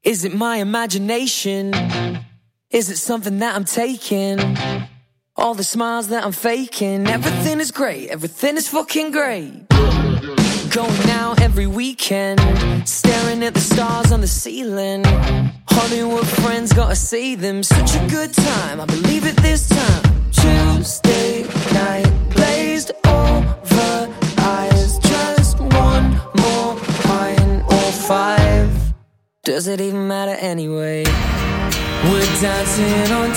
Is it my imagination? Is it something that I'm taking? All the smiles that I'm faking. Everything is great, everything is fucking great. Going out every weekend, staring at the stars on the ceiling. Hollywood friends, gotta see them. Such a good time, I believe it this time. Tuesday night, glazed over eyes. Just one more pint or five. Does it even matter anyway? We're dancing on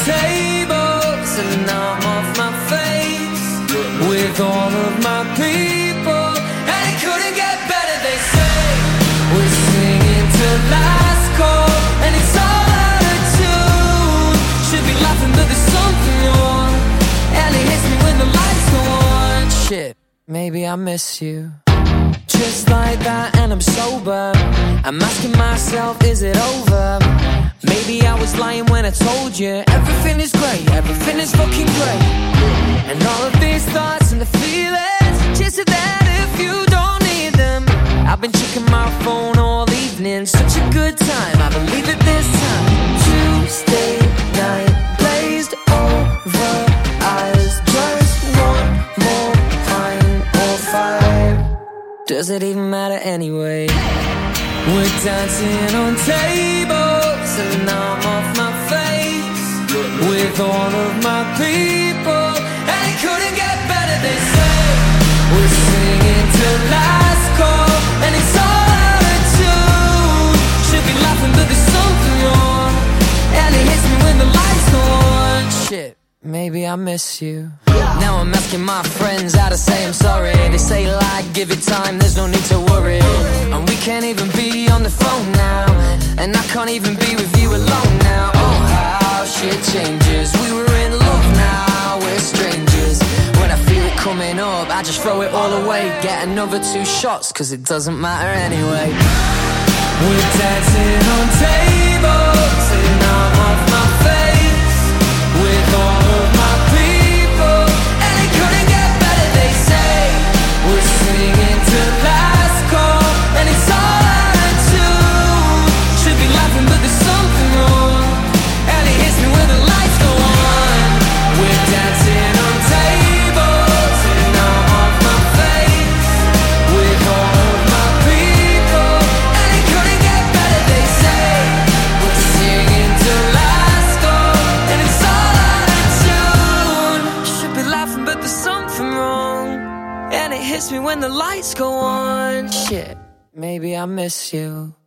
tables and I'm off my face with all of my people, and it couldn't get better, they say. We're singing to last call and it's all out of tune. Should be laughing but there's something wrong, and it hits me when the lights go on. Shit, maybe I miss you. Just like that and I'm sober. I'm asking myself, is it over? Maybe I was lying when I told you everything is great, everything is fucking great. And all of these thoughts and the feelings, just so that if you don't need them. I've been checking my phone all evening. Such a good time, I believe it this time. Tuesday night, glazed over eyes. Just one more pint or five. Does it even matter anyway? We're dancing on tables and I'm off my face with all of my people, and it couldn't get better, they say. We're singing to last call and it's all out of tune. Should be laughing but there's something wrong, and it hits me when the lights go on. Shit, maybe I miss you. Now I'm asking my friends how to say I'm sorry. They say like, give it time, there's no need to worry. And we can't even be on the phone now, and I can't even be with you alone now. Oh, how shit changes. We were in love, now we're strangers. When I feel it coming up, I just throw it all away. Get another 2 shots, cause it doesn't matter anyway. We're dancing on tables and I'm off my face with all of my people, and it couldn't get better, they say. We're singing to last call and it's all out of tune. Should be laughing but there's something wrong, and it hits me when the lights go on. We're dancing on tables and I'm off my face with all of my people, and it couldn't get better, they say. We're singing to last call and it's all out of tune. Should be laughing but there's something wrong, and it hits me when the lights go on. Shit, maybe I miss you.